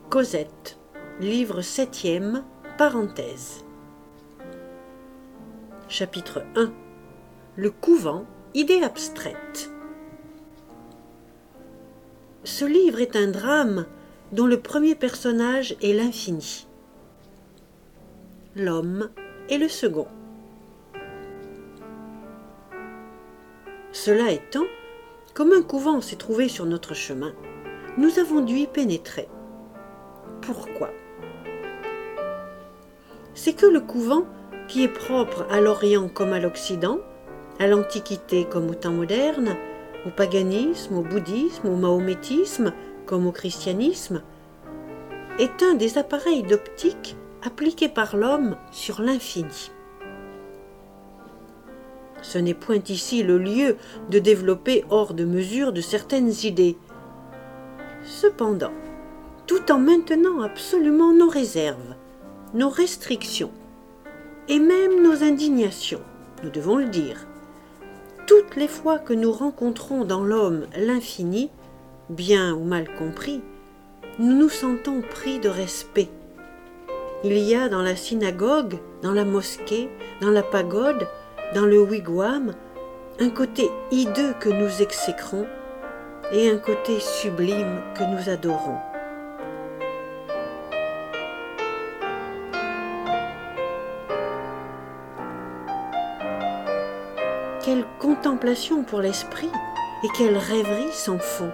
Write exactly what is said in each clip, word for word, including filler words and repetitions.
Cosette, livre septième, parenthèse. Chapitre un. Le couvent, idée abstraite. Ce livre est un drame dont le premier personnage est l'infini. L'homme est le second. Cela étant, comme un couvent s'est trouvé sur notre chemin, nous avons dû y pénétrer. Pourquoi ? C'est que le couvent, qui est propre à l'Orient comme à l'Occident, à l'Antiquité comme au temps moderne, au paganisme, au bouddhisme, au mahométisme comme au christianisme, est un des appareils d'optique appliqués par l'homme sur l'infini. Ce n'est point ici le lieu de développer hors de mesure de certaines idées. Cependant, tout en maintenant absolument nos réserves, nos restrictions et même nos indignations, nous devons le dire, toutes les fois que nous rencontrons dans l'homme l'infini, bien ou mal compris, nous nous sentons pris de respect. Il y a dans la synagogue, dans la mosquée, dans la pagode, dans le wigwam, un côté hideux que nous exécrons et un côté sublime que nous adorons. Quelle contemplation pour l'esprit et quelle rêverie sans fond.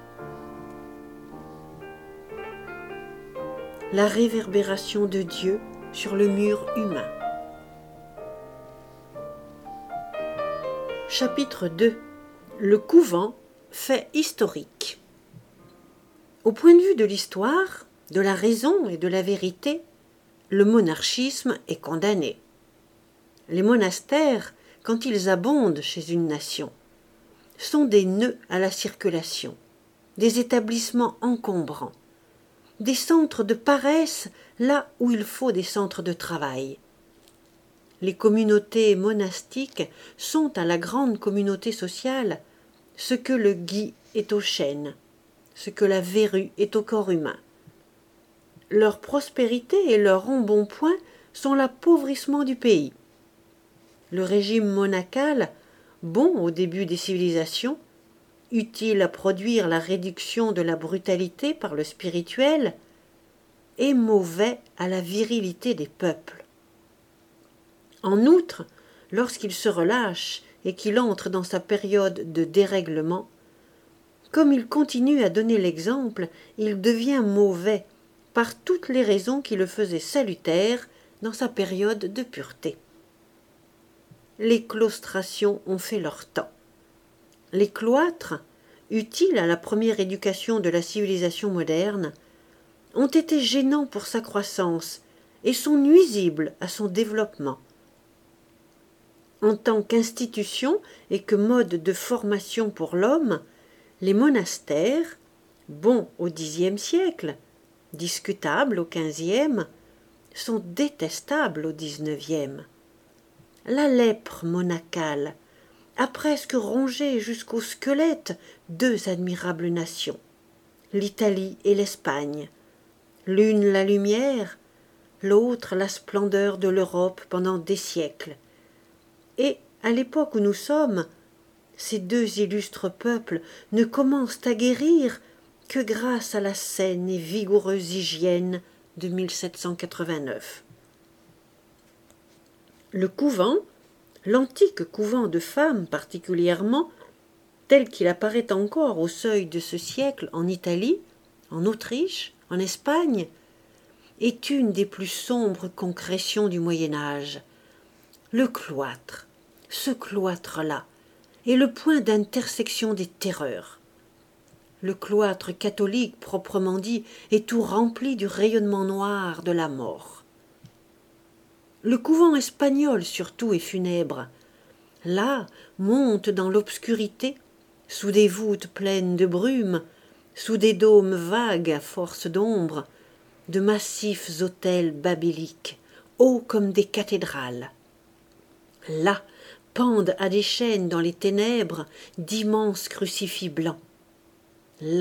La réverbération de Dieu sur le mur humain. Chapitre deux. Le couvent, fait historique. Au point de vue de l'histoire, de la raison et de la vérité, le monarchisme est condamné. Les monastères, quand ils abondent chez une nation, sont des nœuds à la circulation, des établissements encombrants, des centres de paresse là où il faut des centres de travail. Les communautés monastiques sont à la grande communauté sociale ce que le gui est au chêne, ce que la verrue est au corps humain. Leur prospérité et leur embonpoint sont l'appauvrissement du pays. Le régime monacal, bon au début des civilisations, utile à produire la réduction de la brutalité par le spirituel, est mauvais à la virilité des peuples. En outre, lorsqu'il se relâche et qu'il entre dans sa période de dérèglement, comme il continue à donner l'exemple, il devient mauvais par toutes les raisons qui le faisaient salutaire dans sa période de pureté. Les claustrations ont fait leur temps. Les cloîtres, utiles à la première éducation de la civilisation moderne, ont été gênants pour sa croissance et sont nuisibles à son développement. En tant qu'institution et que mode de formation pour l'homme, les monastères, bons au dixième siècle, discutables au quinzième, sont détestables au dix-neuvième. La lèpre monacale a presque rongé jusqu'au squelette deux admirables nations, l'Italie et l'Espagne, l'une la lumière, l'autre la splendeur de l'Europe pendant des siècles. Et, à l'époque où nous sommes, ces deux illustres peuples ne commencent à guérir que grâce à la saine et vigoureuse hygiène de mille sept cent quatre-vingt-neuf. Le couvent, l'antique couvent de femmes particulièrement, tel qu'il apparaît encore au seuil de ce siècle en Italie, en Autriche, en Espagne, est une des plus sombres concrétions du Moyen-Âge. Le cloître, ce cloître-là, est le point d'intersection des terreurs. Le cloître catholique, proprement dit, est tout rempli du rayonnement noir de la mort. Le couvent espagnol surtout est funèbre. Là monte dans l'obscurité, sous des voûtes pleines de brume, sous des dômes vagues à force d'ombre, de massifs autels babéliques, hauts comme des cathédrales. Là pendent à des chaînes dans les ténèbres d'immenses crucifix blancs. Là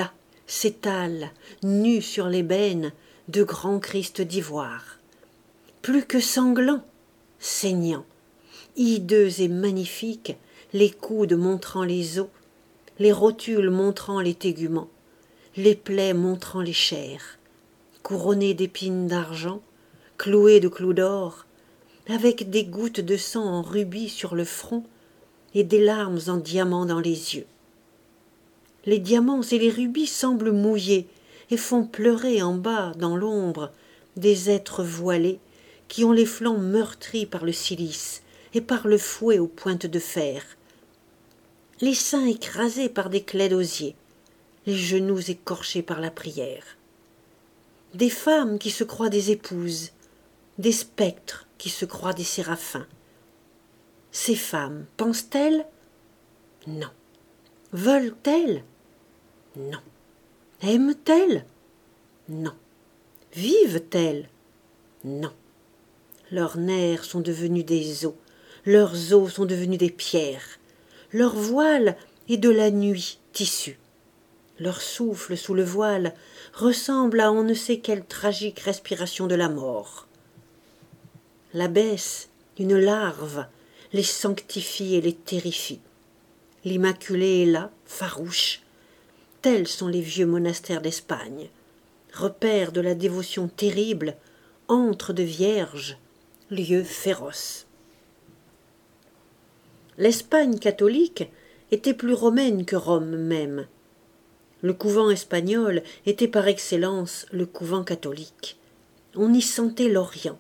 s'étalent, nus sur l'ébène, de grands Christ d'ivoire. Plus que sanglants, saignants, hideux et magnifiques, les coudes montrant les os, les rotules montrant les téguments, les plaies montrant les chairs, couronnés d'épines d'argent, cloués de clous d'or, avec des gouttes de sang en rubis sur le front et des larmes en diamants dans les yeux. Les diamants et les rubis semblent mouillés et font pleurer en bas, dans l'ombre, des êtres voilés qui ont les flancs meurtris par le cilice et par le fouet aux pointes de fer, les seins écrasés par des claies d'osier, les genoux écorchés par la prière. Des femmes qui se croient des épouses, des spectres qui se croient des séraphins. Ces femmes pensent-elles? Non. Veulent-elles? Non. Aiment-elles? Non. Vivent-elles? Non. Leurs nerfs sont devenus des os, leurs os sont devenus des pierres, leur voile est de la nuit tissu. Leur souffle sous le voile ressemble à on ne sait quelle tragique respiration de la mort. L'abbesse, une larve, les sanctifie et les terrifie. L'Immaculée est là, farouche. Tels sont les vieux monastères d'Espagne, repères de la dévotion terrible, antres de vierges, lieux féroces. L'Espagne catholique était plus romaine que Rome même. Le couvent espagnol était par excellence le couvent catholique. On y sentait l'Orient.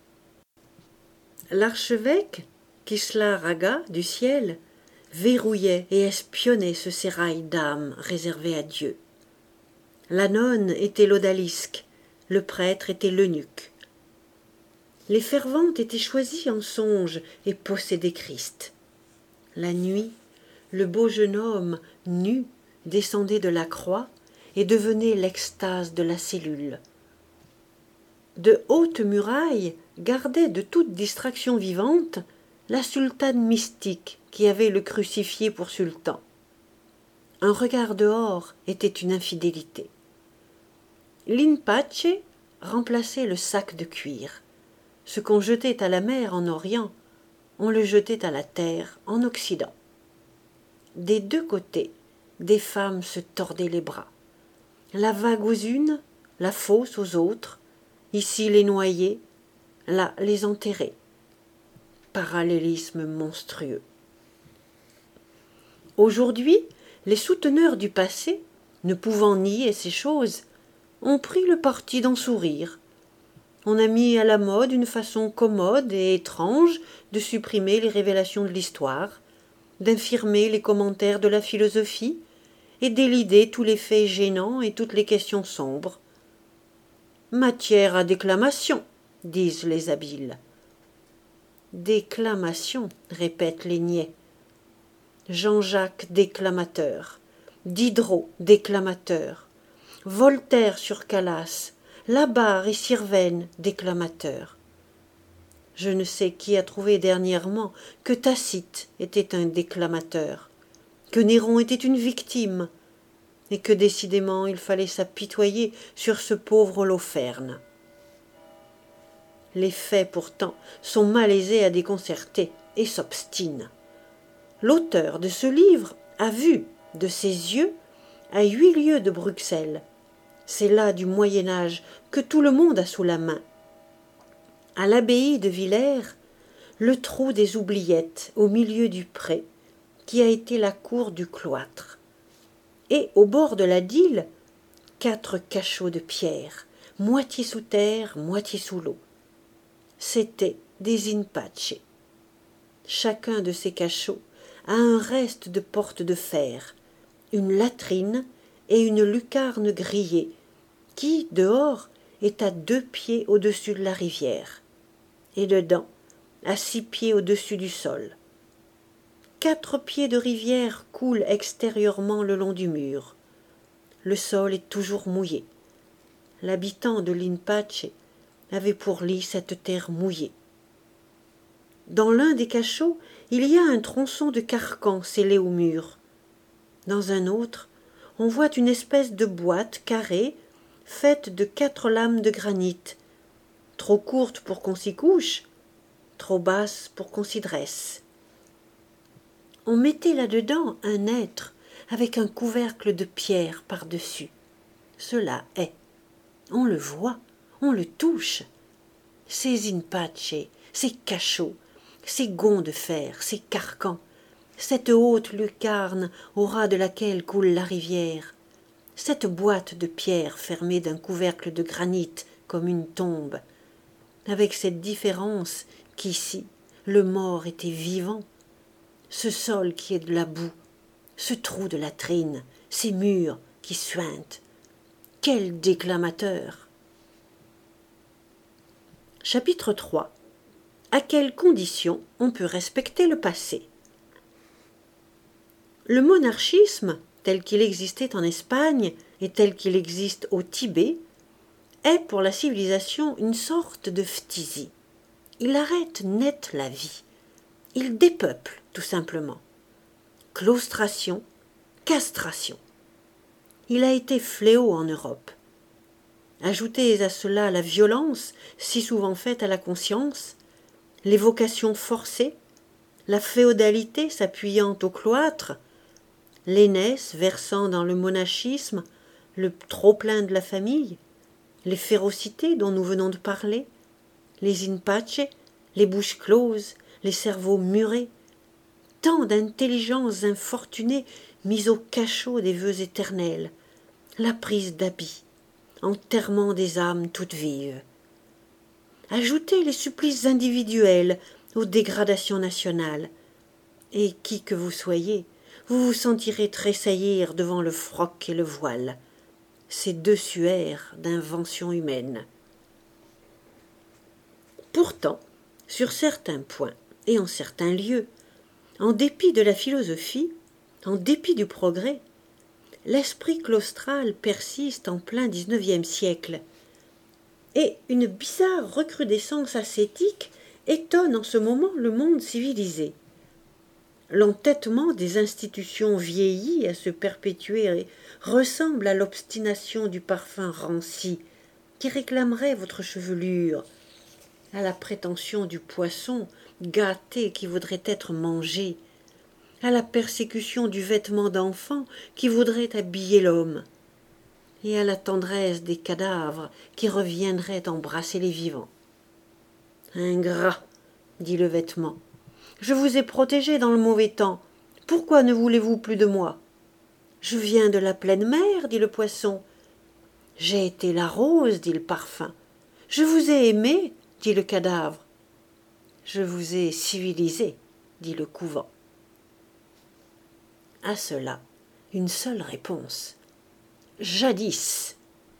L'archevêque, Kislar Aga du ciel, verrouillait et espionnait ce sérail d'âme réservé à Dieu. La nonne était l'odalisque, le prêtre était l'eunuque. Les ferventes étaient choisies en songe et possédaient Christ. La nuit, le beau jeune homme, nu, descendait de la croix et devenait l'extase de la cellule. De hautes murailles gardaient de toute distraction vivante la sultane mystique qui avait le crucifié pour sultan. Un regard dehors était une infidélité. L'Inpace remplaçait le sac de cuir. Ce qu'on jetait à la mer en Orient, on le jetait à la terre en Occident. Des deux côtés, des femmes se tordaient les bras. La vague aux unes, la fosse aux autres, ici les noyer, là les enterrer. Parallélisme monstrueux. Aujourd'hui, les souteneurs du passé, ne pouvant nier ces choses, ont pris le parti d'en sourire. On a mis à la mode une façon commode et étrange de supprimer les révélations de l'histoire, d'infirmer les commentaires de la philosophie et d'élider tous les faits gênants et toutes les questions sombres. Matière à déclamation, disent les habiles. Déclamation, répètent les niais. Jean-Jacques déclamateur, Diderot déclamateur, Voltaire sur Calas, Labarre et Sirven déclamateurs. Je ne sais qui a trouvé dernièrement que Tacite était un déclamateur, que Néron était une victime, et que décidément il fallait s'apitoyer sur ce pauvre Holoferne. Les faits pourtant sont malaisés à déconcerter et s'obstinent. L'auteur de ce livre a vu, de ses yeux, à huit lieues de Bruxelles. C'est là du Moyen-Âge que tout le monde a sous la main. À l'abbaye de Villers, le trou des oubliettes au milieu du pré, qui a été la cour du cloître. Et au bord de la dyle, quatre cachots de pierre, moitié sous terre, moitié sous l'eau. C'étaient des Inpace. Chacun de ces cachots a un reste de porte de fer, une latrine et une lucarne grillée, qui, dehors, est à deux pieds au-dessus de la rivière, et dedans, à six pieds au-dessus du sol. Quatre pieds de rivière coulent extérieurement le long du mur. Le sol est toujours mouillé. L'habitant de l'Inpace avait pour lit cette terre mouillée. Dans l'un des cachots, il y a un tronçon de carcan scellé au mur. Dans un autre, on voit une espèce de boîte carrée faite de quatre lames de granit, trop courte pour qu'on s'y couche, trop basse pour qu'on s'y dresse. On mettait là-dedans un être avec un couvercle de pierre par-dessus. Cela est. On le voit, on le touche. Ces in-pace, ces cachots, ces gonds de fer, ces carcans, cette haute lucarne au ras de laquelle coule la rivière, cette boîte de pierre fermée d'un couvercle de granit comme une tombe, avec cette différence qu'ici le mort était vivant, ce sol qui est de la boue, ce trou de latrine, ces murs qui suintent. Quel déclamateur! Chapitre trois. À quelles conditions on peut respecter le passé? Le monarchisme, tel qu'il existait en Espagne et tel qu'il existe au Tibet, est pour la civilisation une sorte de phtisie. Il arrête net la vie. Il dépeuple, tout simplement. Claustration, castration. Il a été fléau en Europe. Ajoutez à cela la violence si souvent faite à la conscience, les vocations forcées, la féodalité s'appuyant au cloître, l'aînesse versant dans le monachisme, le trop-plein de la famille, les férocités dont nous venons de parler, les in-pace, les bouches closes, les cerveaux murés, tant d'intelligences infortunées mises au cachot des vœux éternels, la prise d'habits, enterrement des âmes toutes vives. Ajoutez les supplices individuels aux dégradations nationales, et qui que vous soyez, vous vous sentirez tressaillir devant le froc et le voile, ces deux suaires d'invention humaine. Pourtant, sur certains points et en certains lieux, en dépit de la philosophie, en dépit du progrès, l'esprit claustral persiste en plein dix-neuvième siècle, et une bizarre recrudescence ascétique étonne en ce moment le monde civilisé. L'entêtement des institutions vieillies à se perpétuer ressemble à l'obstination du parfum ranci qui réclamerait votre chevelure, à la prétention du poisson gâté qui voudrait être mangé, à la persécution du vêtement d'enfant qui voudrait habiller l'homme, et à la tendresse des cadavres qui reviendraient embrasser les vivants. Ingrat, dit le vêtement, je vous ai protégé dans le mauvais temps, pourquoi ne voulez-vous plus de moi? Je viens de la pleine mer, dit le poisson. J'ai été la rose, dit le parfum. Je vous ai aimé, dit le cadavre. Je vous ai civilisé, dit le couvent. À cela, une seule réponse. Jadis.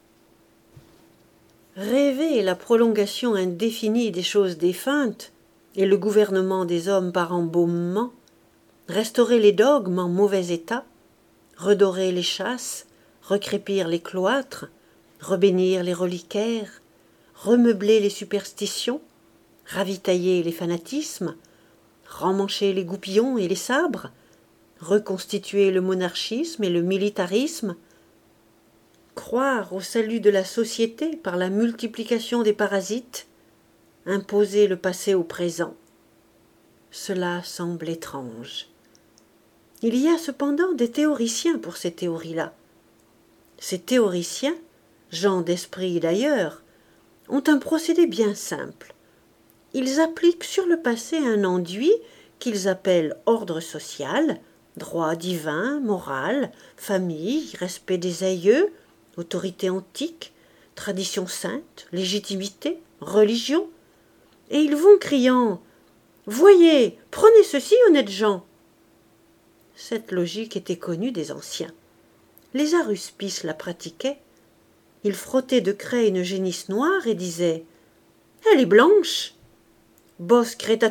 Rêver la prolongation indéfinie des choses défuntes et le gouvernement des hommes par embaumement, restaurer les dogmes en mauvais état, redorer les chasses, recrépir les cloîtres, rebénir les reliquaires, remeubler les superstitions, ravitailler les fanatismes, remmancher les goupillons et les sabres, reconstituer le monarchisme et le militarisme, croire au salut de la société par la multiplication des parasites, imposer le passé au présent. Cela semble étrange. Il y a cependant des théoriciens pour ces théories-là. Ces théoriciens, gens d'esprit d'ailleurs, ont un procédé bien simple. Ils appliquent sur le passé un enduit qu'ils appellent ordre social, droit divin, morale, famille, respect des aïeux, autorité antique, tradition sainte, légitimité, religion, et ils vont criant « Voyez, prenez ceci, honnêtes gens !» Cette logique était connue des anciens. Les aruspices la pratiquaient. Ils frottaient de craie une génisse noire et disaient « Elle est blanche !»« Bos cretatus !»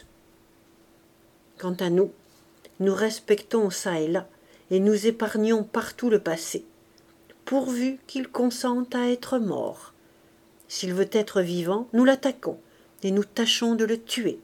Quant à nous, nous respectons ça et là, et nous épargnons partout le passé, pourvu qu'il consente à être mort. S'il veut être vivant, nous l'attaquons, et nous tâchons de le tuer.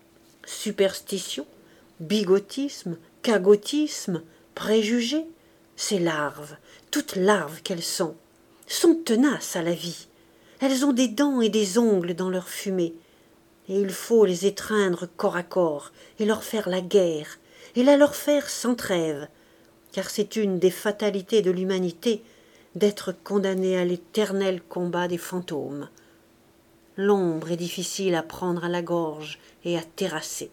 Superstition, bigotisme, cagotisme, préjugés, Ces larves, toutes larves qu'elles sont, sont tenaces à la vie. Elles ont des dents et des ongles dans leur fumée, et il faut les étreindre corps à corps, et leur faire la guerre, et la leur faire sans trêve, car c'est une des fatalités de l'humanité d'être condamnée à l'éternel combat des fantômes. L'ombre est difficile à prendre à la gorge et à terrasser.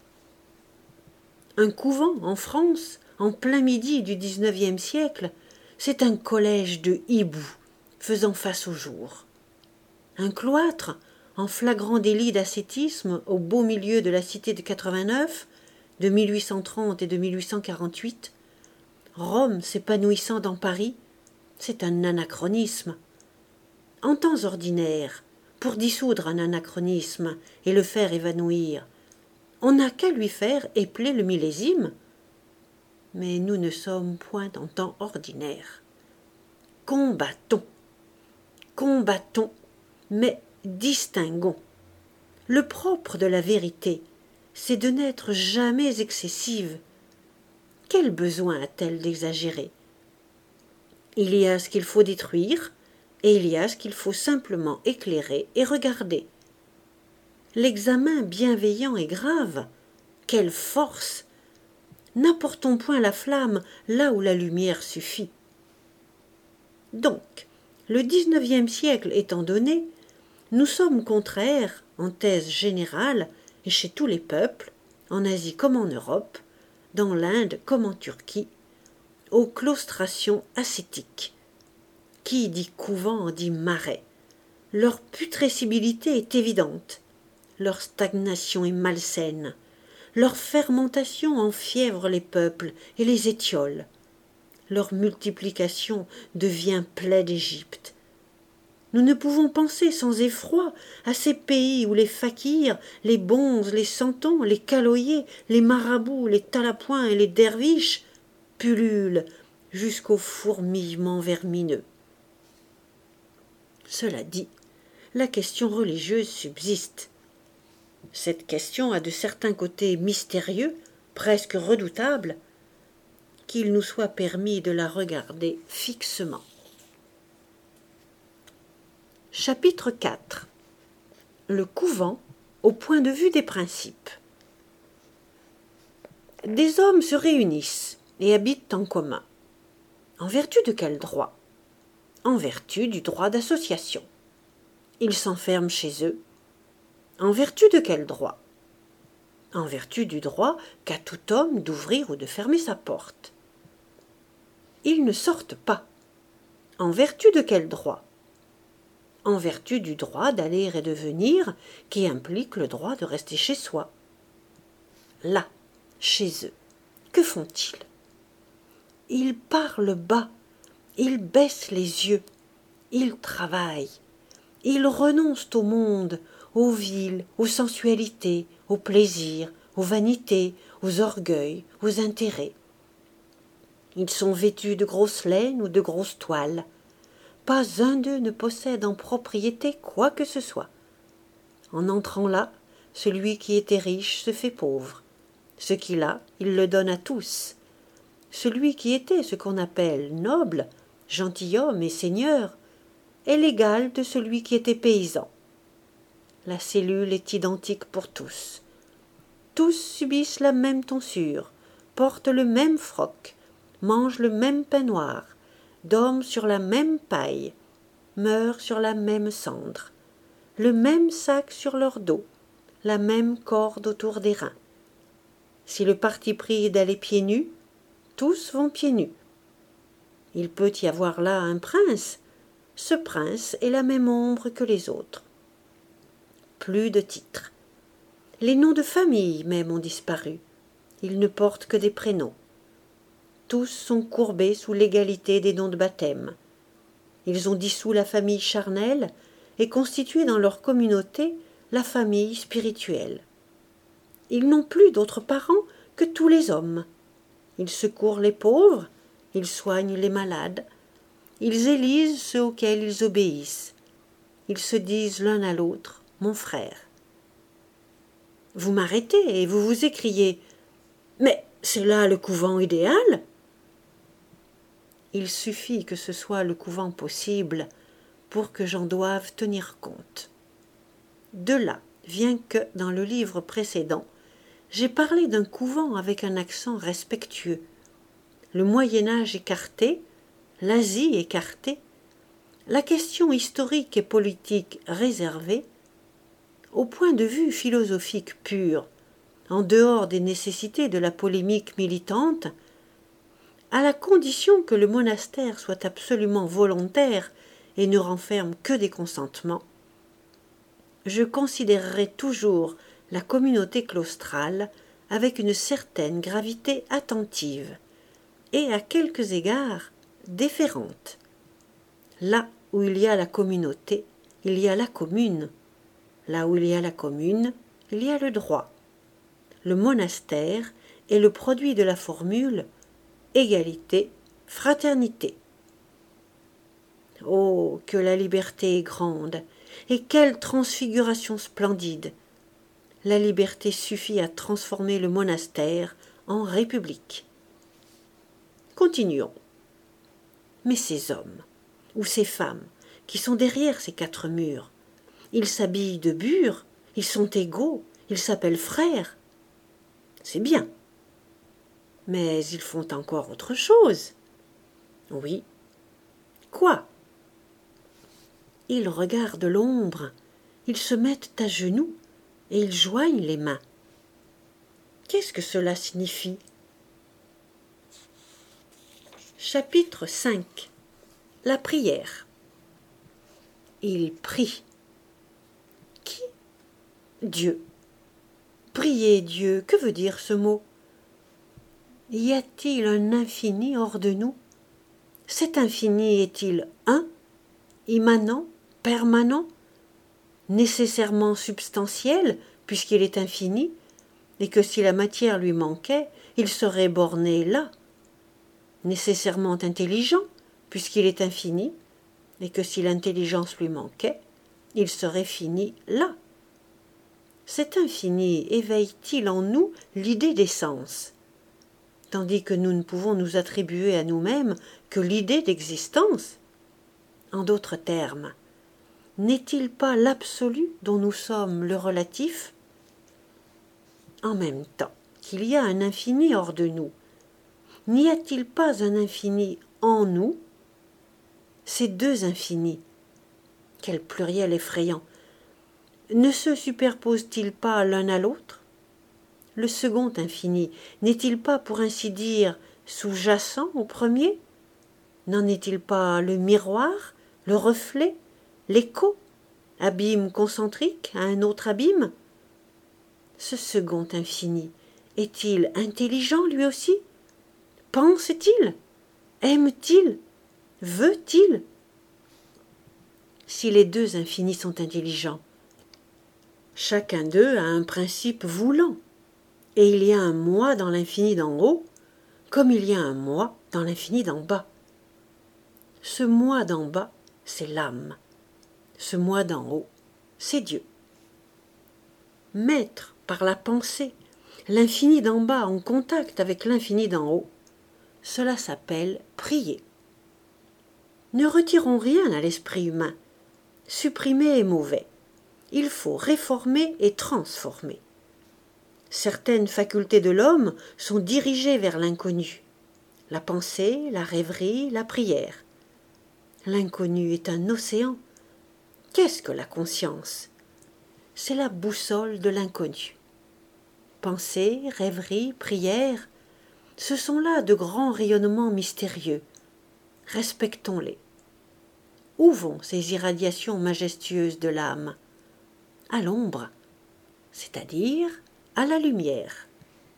Un couvent en France, en plein midi du dix-neuvième siècle, c'est un collège de hiboux faisant face au jour. Un cloître, en flagrant délit d'ascétisme au beau milieu de la cité de quatre-vingt-neuf, de mille huit cent trente et de mille huit cent quarante-huit, Rome s'épanouissant dans Paris, c'est un anachronisme. En temps ordinaire, pour dissoudre un anachronisme et le faire évanouir, on n'a qu'à lui faire épeler le millésime. Mais nous ne sommes point en temps ordinaire. Combattons, combattons, mais distinguons. Le propre de la vérité, c'est de n'être jamais excessive. Quel besoin a-t-elle d'exagérer? Il y a ce qu'il faut détruire, et il y a ce qu'il faut simplement éclairer et regarder. L'examen bienveillant et grave, quelle force! N'apportons point la flamme là où la lumière suffit. Donc, le dix-neuvième siècle étant donné, nous sommes contraires, en thèse générale, et chez tous les peuples, en Asie comme en Europe, dans l'Inde comme en Turquie, aux claustrations ascétiques. Qui dit couvent dit marais. Leur putrescibilité est évidente, leur stagnation est malsaine, leur fermentation enfièvre les peuples et les étiole, leur multiplication devient plaie d'Égypte. Nous ne pouvons penser sans effroi à ces pays où les fakirs, les bonzes, les santons, les caloyers, les marabouts, les talapoins et les derviches pullulent jusqu'au fourmillement vermineux. Cela dit, la question religieuse subsiste. Cette question a de certains côtés mystérieux, presque redoutables, qu'il nous soit permis de la regarder fixement. Chapitre quatre. Le couvent au point de vue des principes. Des hommes se réunissent et habitent en commun. En vertu de quel droit? En vertu du droit d'association. Ils s'enferment chez eux. En vertu de quel droit? En vertu du droit qu'a tout homme d'ouvrir ou de fermer sa porte. Ils ne sortent pas. En vertu de quel droit? En vertu du droit d'aller et de venir qui implique le droit de rester chez soi. Là, chez eux, que font-ils? Ils parlent bas, ils baissent les yeux, ils travaillent, ils renoncent au monde, aux viles, aux sensualités, aux plaisirs, aux vanités, aux orgueils, aux intérêts. Ils sont vêtus de grosses laines ou de grosses toiles. Pas un d'eux ne possède en propriété quoi que ce soit. En entrant là, celui qui était riche se fait pauvre. Ce qu'il a, il le donne à tous. Celui qui était ce qu'on appelle noble, gentilhomme et seigneur, est l'égal de celui qui était paysan. La cellule est identique pour tous. Tous subissent la même tonsure, portent le même froc, mangent le même pain noir, dorment sur la même paille, meurent sur la même cendre, le même sac sur leur dos, la même corde autour des reins. Si le parti pris est d'aller pieds nus, tous vont pieds nus. Il peut y avoir là un prince, ce prince est la même ombre que les autres. Plus de titres. Les noms de famille même ont disparu, ils ne portent que des prénoms. Tous sont courbés sous l'égalité des noms de baptême. Ils ont dissous la famille charnelle et constitué dans leur communauté la famille spirituelle. Ils n'ont plus d'autres parents que tous les hommes. Ils secourent les pauvres, ils soignent les malades, ils élisent ceux auxquels ils obéissent. Ils se disent l'un à l'autre « mon frère ». Vous m'arrêtez et vous vous écriez « Mais c'est là le couvent idéal ?» Il suffit que ce soit le couvent possible pour que j'en doive tenir compte. De là vient que, dans le livre précédent, j'ai parlé d'un couvent avec un accent respectueux. Le Moyen-Âge écarté, l'Asie écartée, la question historique et politique réservée, au point de vue philosophique pur, en dehors des nécessités de la polémique militante, à la condition que le monastère soit absolument volontaire et ne renferme que des consentements, je considérerai toujours la communauté claustrale avec une certaine gravité attentive et à quelques égards déférente. Là où il y a la communauté, il y a la commune. Là où il y a la commune, il y a le droit. Le monastère est le produit de la formule égalité, fraternité. Oh, que la liberté est grande, et quelle transfiguration splendide! La liberté suffit à transformer le monastère en république. Continuons. Mais ces hommes, ou ces femmes, qui sont derrière ces quatre murs, ils s'habillent de bure, ils sont égaux, ils s'appellent frères. C'est bien. Mais ils font encore autre chose. Oui. Quoi? Ils regardent l'ombre, ils se mettent à genoux et ils joignent les mains. Qu'est-ce que cela signifie? Chapitre cinq. La prière. Ils prient. Qui? Dieu. Prier Dieu, que veut dire ce mot? Y a-t-il un infini hors de nous? Cet infini est-il un, immanent, permanent, nécessairement substantiel, puisqu'il est infini, et que si la matière lui manquait, il serait borné là, nécessairement intelligent, puisqu'il est infini, et que si l'intelligence lui manquait, il serait fini là. Cet infini éveille-t-il en nous l'idée d'essence, tandis que nous ne pouvons nous attribuer à nous-mêmes que l'idée d'existence? En d'autres termes, n'est-il pas l'absolu dont nous sommes le relatif? En même temps qu'il y a un infini hors de nous, n'y a-t-il pas un infini en nous? Ces deux infinis, quel pluriel effrayant, ne se superposent-ils pas l'un à l'autre? Le second infini n'est-il pas, pour ainsi dire, sous-jacent au premier? N'en est-il pas le miroir, le reflet, l'écho, abîme concentrique à un autre abîme? Ce second infini est-il intelligent lui aussi? Pense-t-il? Aime-t-il? Veut-il? Si les deux infinis sont intelligents, chacun d'eux a un principe voulant, et il y a un moi dans l'infini d'en haut, comme il y a un moi dans l'infini d'en bas. Ce moi d'en bas, c'est l'âme. Ce moi d'en haut, c'est Dieu. Mettre par la pensée l'infini d'en bas en contact avec l'infini d'en haut, cela s'appelle prier. Ne retirons rien à l'esprit humain. Supprimer est mauvais. Il faut réformer et transformer. Certaines facultés de l'homme sont dirigées vers l'inconnu. La pensée, la rêverie, la prière. L'inconnu est un océan. Qu'est-ce que la conscience? C'est la boussole de l'inconnu. Pensée, rêverie, prière, ce sont là de grands rayonnements mystérieux. Respectons-les. Où vont ces irradiations majestueuses de l'âme? À l'ombre, c'est-à-dire à la lumière.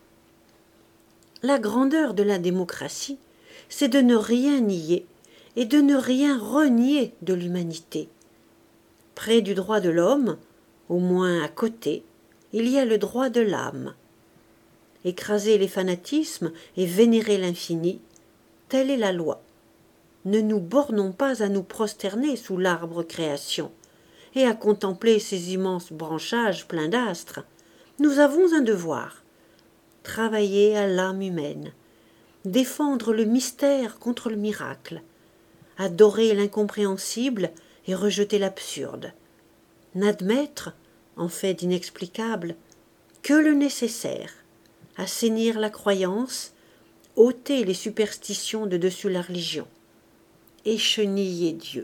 La grandeur de la démocratie, c'est de ne rien nier et de ne rien renier de l'humanité. Près du droit de l'homme, au moins à côté, il y a le droit de l'âme. Écraser les fanatismes et vénérer l'infini, telle est la loi. Ne nous bornons pas à nous prosterner sous l'arbre création et à contempler ces immenses branchages pleins d'astres. Nous avons un devoir, travailler à l'âme humaine, défendre le mystère contre le miracle, adorer l'incompréhensible et rejeter l'absurde, n'admettre, en fait d'inexplicable, que le nécessaire, assainir la croyance, ôter les superstitions de dessus la religion, et cheniller Dieu.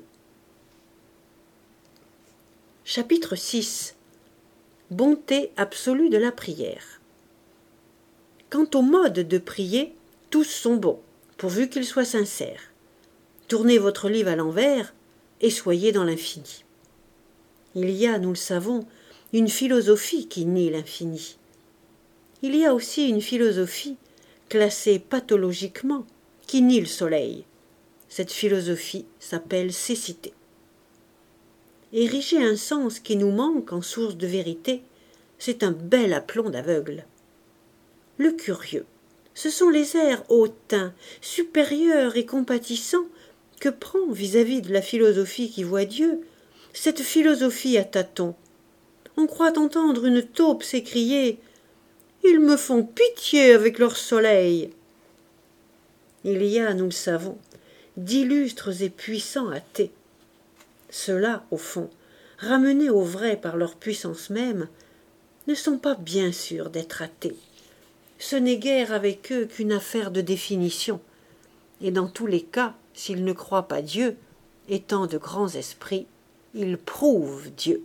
Chapitre six. Bonté absolue de la prière. Quant au mode de prier, tous sont bons, pourvu qu'ils soient sincères. Tournez votre livre à l'envers et soyez dans l'infini. Il y a, nous le savons, une philosophie qui nie l'infini. Il y a aussi une philosophie, classée pathologiquement, qui nie le soleil. Cette philosophie s'appelle cécité. Ériger un sens qui nous manque en source de vérité, c'est un bel aplomb d'aveugle. Le curieux, ce sont les airs hautains, supérieurs et compatissants que prend vis-à-vis de la philosophie qui voit Dieu, cette philosophie à tâtons. On croit entendre une taupe s'écrier « Ils me font pitié avec leur soleil !» Il y a, nous le savons, d'illustres et puissants athées. Ceux-là, au fond, ramenés au vrai par leur puissance même, ne sont pas bien sûrs d'être athées. Ce n'est guère avec eux qu'une affaire de définition, et dans tous les cas, s'ils ne croient pas Dieu, étant de grands esprits, ils prouvent Dieu.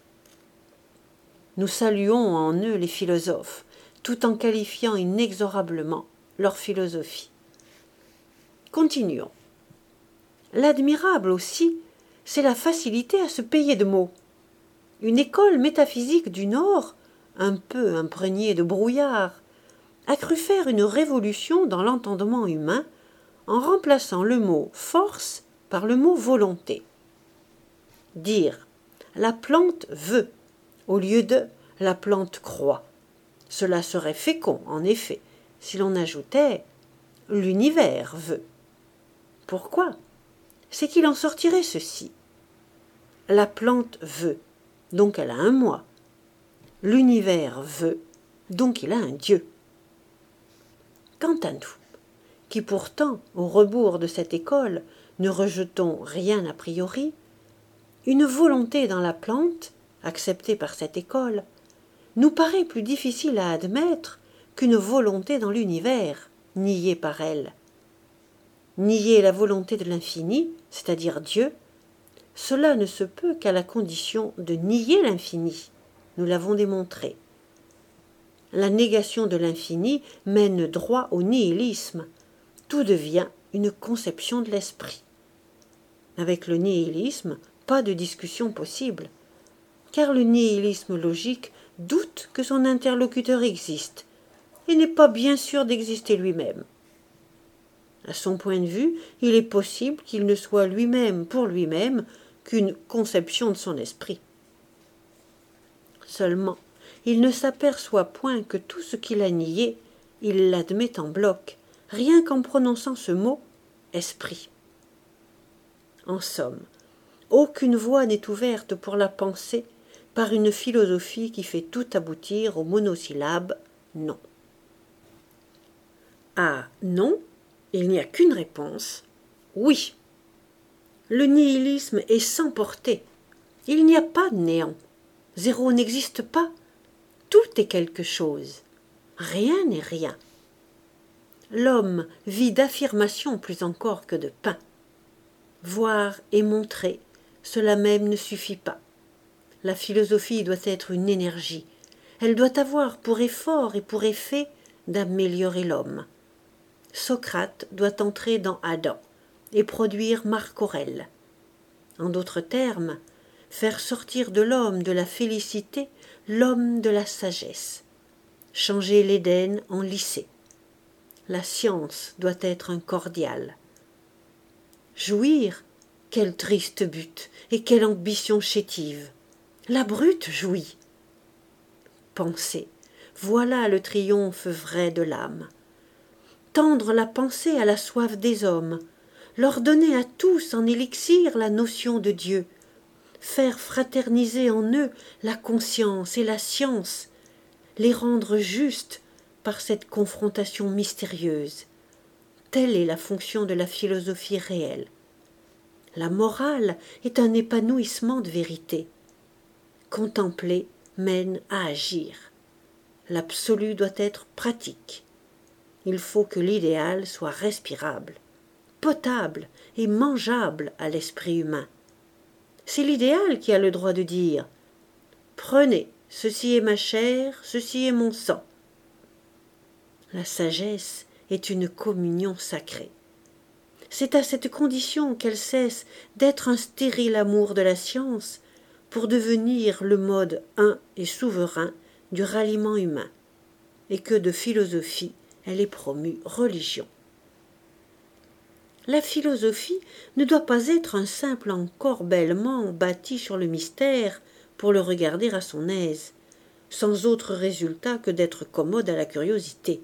Nous saluons en eux les philosophes, tout en qualifiant inexorablement leur philosophie. Continuons. L'admirable aussi, c'est la facilité à se payer de mots. Une école métaphysique du Nord, un peu imprégnée de brouillard, a cru faire une révolution dans l'entendement humain en remplaçant le mot « force » par le mot « volonté ». Dire « la plante veut » au lieu de « la plante croit ». Cela serait fécond, en effet, si l'on ajoutait « l'univers veut ». Pourquoi ? C'est qu'il en sortirait ceci. La plante veut, donc elle a un moi. L'univers veut, donc il a un Dieu. Quant à nous, qui pourtant, au rebours de cette école, ne rejetons rien a priori, une volonté dans la plante, acceptée par cette école, nous paraît plus difficile à admettre qu'une volonté dans l'univers, niée par elle. Nier la volonté de l'infini, c'est-à-dire Dieu, cela ne se peut qu'à la condition de nier l'infini, nous l'avons démontré. La négation de l'infini mène droit au nihilisme, tout devient une conception de l'esprit. Avec le nihilisme, pas de discussion possible, car le nihilisme logique doute que son interlocuteur existe et n'est pas bien sûr d'exister lui-même. À son point de vue, il est possible qu'il ne soit lui-même pour lui-même qu'une conception de son esprit. Seulement, il ne s'aperçoit point que tout ce qu'il a nié, il l'admet en bloc, rien qu'en prononçant ce mot « esprit ». En somme, aucune voie n'est ouverte pour la pensée par une philosophie qui fait tout aboutir au monosyllabe « non ». À « non », il n'y a qu'une réponse « oui ». Le nihilisme est sans portée. Il n'y a pas de néant. Zéro n'existe pas. Tout est quelque chose. Rien n'est rien. L'homme vit d'affirmation plus encore que de pain. Voir et montrer, cela même ne suffit pas. La philosophie doit être une énergie. Elle doit avoir pour effort et pour effet d'améliorer l'homme. Socrate doit entrer dans Adam et produire Marc Aurèle. En d'autres termes, faire sortir de l'homme de la félicité l'homme de la sagesse, changer l'Éden en lycée. La science doit être un cordial. Jouir, quel triste but et quelle ambition chétive. La brute jouit. Penser, voilà le triomphe vrai de l'âme. Tendre la pensée à la soif des hommes, leur donner à tous en élixir la notion de Dieu, faire fraterniser en eux la conscience et la science, les rendre justes par cette confrontation mystérieuse, Telle est la fonction de la philosophie réelle. La morale est un épanouissement de vérité. Contempler mène à agir. L'absolu doit être pratique. Il faut que l'idéal soit respirable, potable et mangeable à l'esprit humain. C'est l'idéal qui a le droit de dire « Prenez, ceci est ma chair, ceci est mon sang ». La sagesse est une communion sacrée. C'est à cette condition qu'elle cesse d'être un stérile amour de la science pour devenir le mode un et souverain du ralliement humain, et que de philosophie elle est promue religion. La philosophie ne doit pas être un simple encorbellement bâti sur le mystère pour le regarder à son aise, sans autre résultat que d'être commode à la curiosité.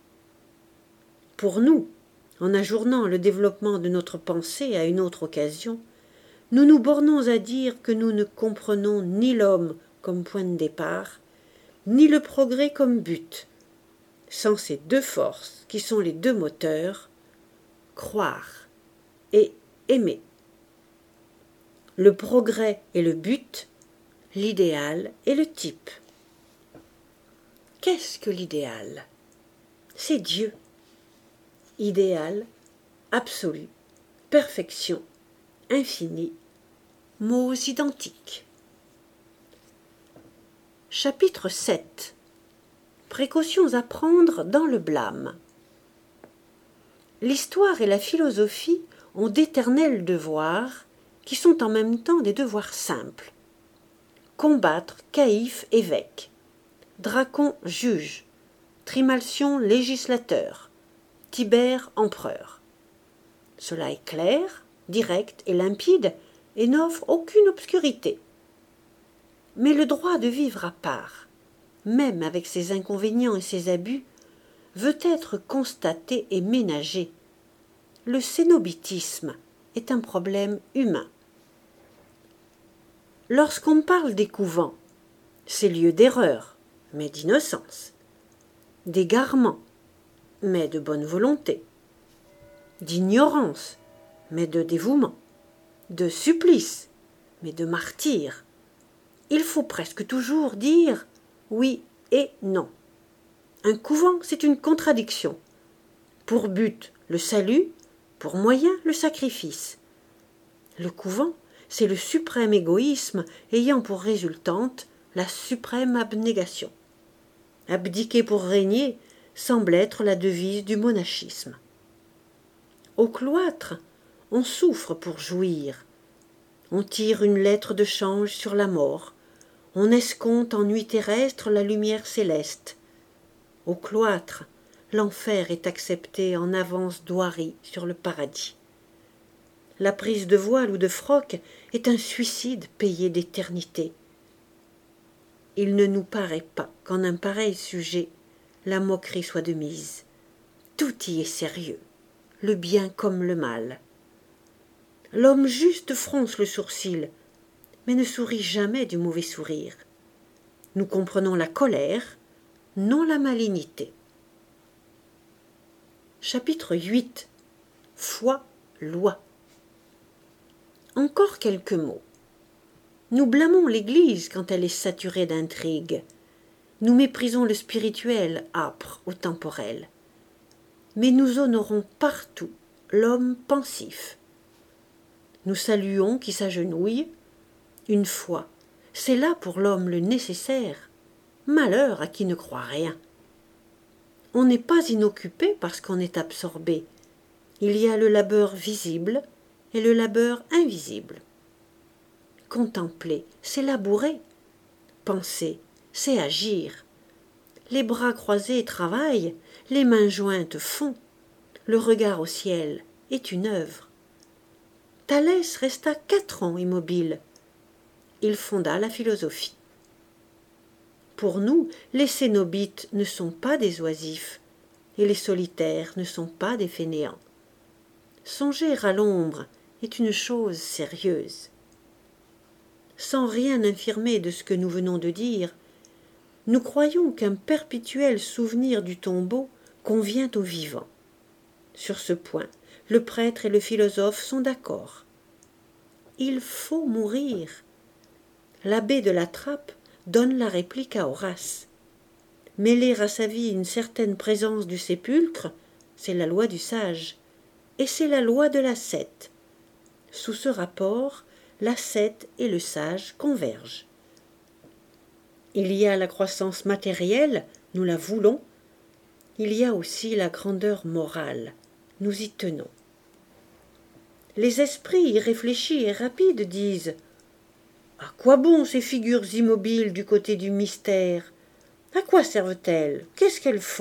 Pour nous, en ajournant le développement de notre pensée à une autre occasion, nous nous bornons à dire que nous ne comprenons ni l'homme comme point de départ, ni le progrès comme but. Sans ces deux forces, qui sont les deux moteurs, croire et aimer. Le progrès est le but, l'idéal est le type. Qu'est-ce que l'idéal? C'est Dieu. Idéal, absolu, perfection, infini, mots identiques. Chapitre sept. Précautions à prendre dans le blâme. L'histoire et la philosophie ont d'éternels devoirs qui sont en même temps des devoirs simples. Combattre Caïphe évêque, Dracon juge, Trimalcion législateur, Tibère empereur. Cela est clair, direct et limpide et n'offre aucune obscurité. Mais le droit de vivre à part, même avec ses inconvénients et ses abus, veut être constaté et ménagé. Le cénobitisme est un problème humain. Lorsqu'on parle des couvents, c'est lieu d'erreur, mais d'innocence, d'égarement, mais de bonne volonté, d'ignorance, mais de dévouement, de supplice, mais de martyre. Il faut presque toujours dire oui et non. Un couvent, c'est une contradiction. Pour but, le salut, pour moyen, le sacrifice. Le couvent, c'est le suprême égoïsme ayant pour résultante la suprême abnégation. Abdiquer pour régner semble être la devise du monachisme. Au cloître, on souffre pour jouir. On tire une lettre de change sur la mort. On escompte en nuit terrestre la lumière céleste. Au cloître, l'enfer est accepté en avance d'oirie sur le paradis. La prise de voile ou de froc est un suicide payé d'éternité. Il ne nous paraît pas qu'en un pareil sujet, la moquerie soit de mise. Tout y est sérieux, le bien comme le mal. L'homme juste fronce le sourcil, mais ne sourit jamais du mauvais sourire. Nous comprenons la colère, non la malignité. Chapitre huit. Foi, loi. Encore quelques mots. Nous blâmons l'Église quand elle est saturée d'intrigues. Nous méprisons le spirituel âpre au temporel. Mais nous honorons partout l'homme pensif. Nous saluons qui s'agenouille. Une foi, c'est là pour l'homme le nécessaire. Malheur à qui ne croit rien. On n'est pas inoccupé parce qu'on est absorbé. Il y a le labeur visible et le labeur invisible. Contempler, c'est labourer. Penser, c'est agir. Les bras croisés travaillent, les mains jointes font. Le regard au ciel est une œuvre. Thalès resta quatre ans immobile. Il fonda la philosophie. Pour nous, les cénobites ne sont pas des oisifs, et les solitaires ne sont pas des fainéants. Songer à l'ombre est une chose sérieuse. Sans rien infirmer de ce que nous venons de dire, nous croyons qu'un perpétuel souvenir du tombeau convient aux vivants. Sur ce point, le prêtre et le philosophe sont d'accord. Il faut mourir. L'abbé de la Trappe donne la réplique à Horace. Mêler à sa vie une certaine présence du sépulcre, c'est la loi du sage, et c'est la loi de l'ascète. Sous ce rapport, l'ascète et le sage convergent. Il y a la croissance matérielle, nous la voulons. Il y a aussi la grandeur morale, nous y tenons. Les esprits irréfléchis et rapides disent « À quoi bon ces figures immobiles du côté du mystère? À quoi servent-elles? Qu'est-ce qu'elles font ?»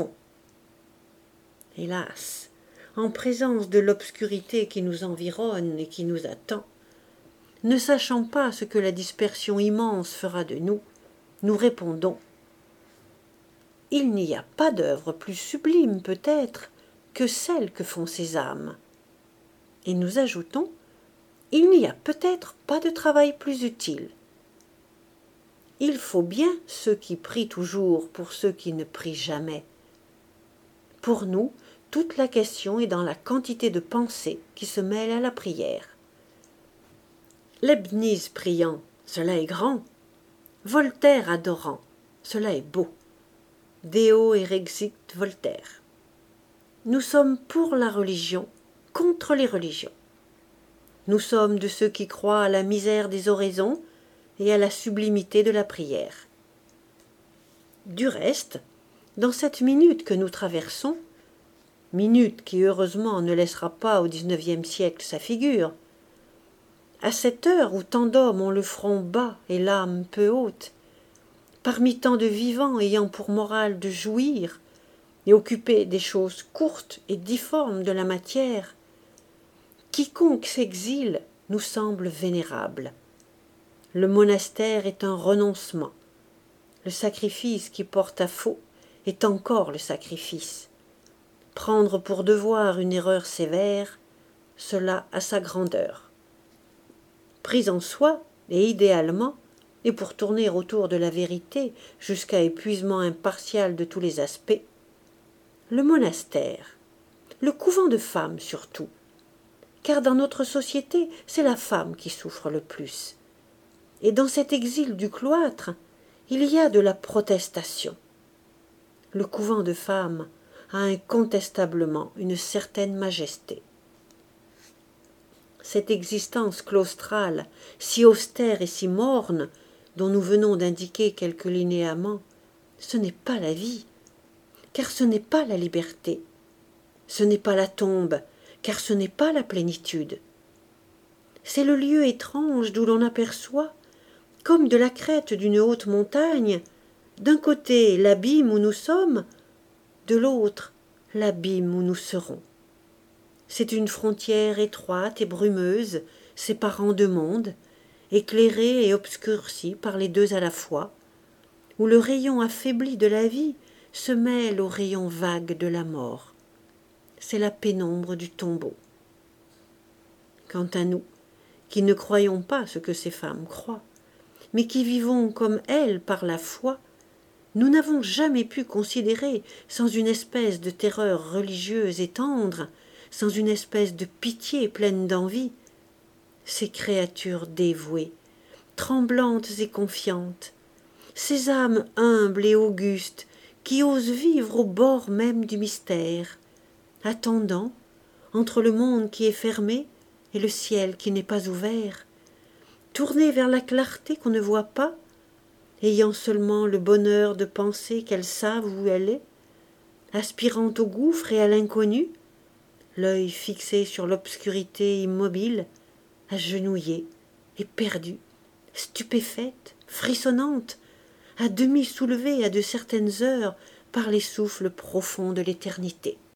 Hélas, en présence de l'obscurité qui nous environne et qui nous attend, ne sachant pas ce que la dispersion immense fera de nous, nous répondons « Il n'y a pas d'œuvre plus sublime peut-être que celle que font ces âmes. » Et nous ajoutons « Il n'y a peut-être pas de travail plus utile. » Il faut bien ceux qui prient toujours pour ceux qui ne prient jamais. Pour nous, toute la question est dans la quantité de pensée qui se mêle à la prière. Leibniz priant, cela est grand. Voltaire adorant, cela est beau. Deo erexit Voltaire. Nous sommes pour la religion, contre les religions. Nous sommes de ceux qui croient à la misère des oraisons et à la sublimité de la prière. Du reste, dans cette minute que nous traversons, minute qui heureusement ne laissera pas au dix-neuvième siècle sa figure, à cette heure où tant d'hommes ont le front bas et l'âme peu haute, parmi tant de vivants ayant pour morale de jouir et occupés des choses courtes et difformes de la matière, quiconque s'exile nous semble vénérable. Le monastère est un renoncement. Le sacrifice qui porte à faux est encore le sacrifice. Prendre pour devoir une erreur sévère, cela a sa grandeur. Pris en soi, et idéalement, et pour tourner autour de la vérité jusqu'à épuisement impartial de tous les aspects, le monastère, le couvent de femmes surtout, car dans notre société, c'est la femme qui souffre le plus. Et dans cet exil du cloître, il y a de la protestation. Le couvent de femmes a incontestablement une certaine majesté. Cette existence claustrale, si austère et si morne, dont nous venons d'indiquer quelques linéaments, ce n'est pas la vie, car ce n'est pas la liberté. Ce n'est pas la tombe, car ce n'est pas la plénitude. C'est le lieu étrange d'où l'on aperçoit, comme de la crête d'une haute montagne, d'un côté l'abîme où nous sommes, de l'autre l'abîme où nous serons. C'est une frontière étroite et brumeuse, séparant deux mondes, éclairée et obscurcie par les deux à la fois, où le rayon affaibli de la vie se mêle au rayon vague de la mort. C'est la pénombre du tombeau. Quant à nous, qui ne croyons pas ce que ces femmes croient, mais qui vivons comme elles par la foi, nous n'avons jamais pu considérer, sans une espèce de terreur religieuse et tendre, sans une espèce de pitié pleine d'envie, ces créatures dévouées, tremblantes et confiantes, ces âmes humbles et augustes qui osent vivre au bord même du mystère, attendant, entre le monde qui est fermé et le ciel qui n'est pas ouvert, tournées vers la clarté qu'on ne voit pas, ayant seulement le bonheur de penser qu'elles savent où elle est, aspirant au gouffre et à l'inconnu, l'œil fixé sur l'obscurité immobile, agenouillée et perdue, stupéfaite, frissonnante, à demi soulevée à de certaines heures par les souffles profonds de l'éternité.